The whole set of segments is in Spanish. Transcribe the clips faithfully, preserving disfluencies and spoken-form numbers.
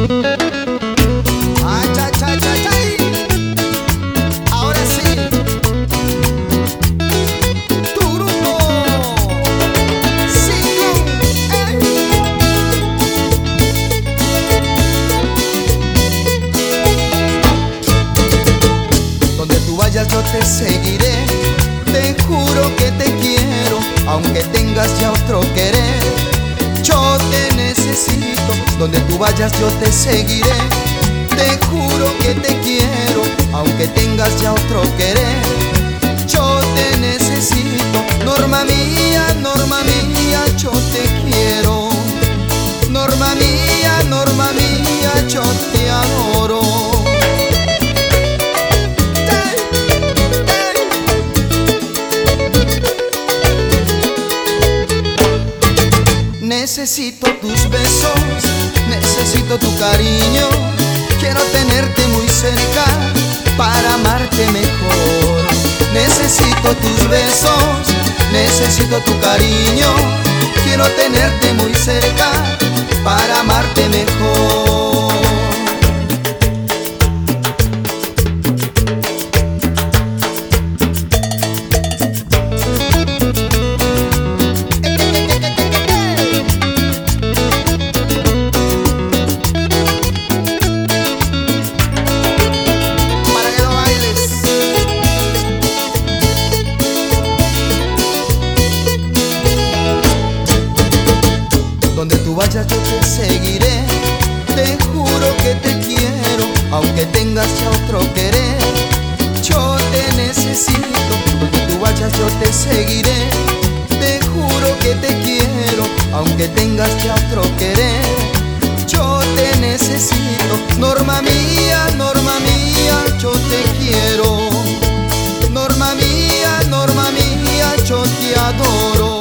Ay, cha, cha, cha, chay. Ahora sí, tu grupo cinco, ey. Donde tú vayas yo te seguiré, te juro que te quiero, aunque tengas ya otro querer. Yo te necesito, donde tú vayas yo te seguiré, te juro que te quiero, aunque tengas ya otro querer. Yo te necesito, Norma mía, Norma mía, yo te quiero. Norma mía, Norma mía, yo te adoro. Necesito tus besos, necesito tu cariño. Quiero tenerte muy cerca para amarte mejor. Necesito tus besos, necesito tu cariño. Quiero tenerte muy cerca para amarte mejor. Donde tú vayas yo te seguiré, te juro que te quiero, aunque tengas ya otro querer. Yo te necesito, donde tú vayas yo te seguiré, te juro que te quiero, aunque tengas ya otro querer. Yo te necesito, Norma mía, Norma mía, yo te quiero. Norma mía, Norma mía, yo te adoro.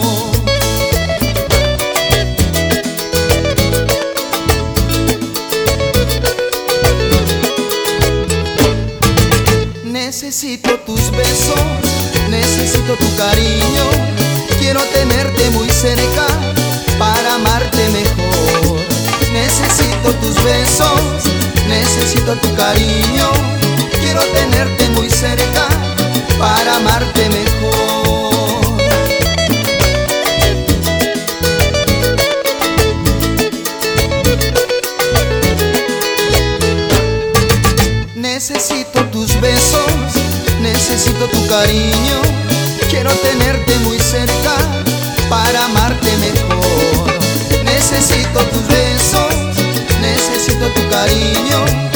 Necesito tus besos, necesito tu cariño. Quiero tenerte muy cerca para amarte mejor. Necesito tus besos, necesito tu cariño. Quiero tenerte muy cerca para amarte mejor. Necesito tus besos, necesito tu cariño. Quiero tenerte muy cerca para amarte mejor. Necesito tus besos, necesito tu cariño.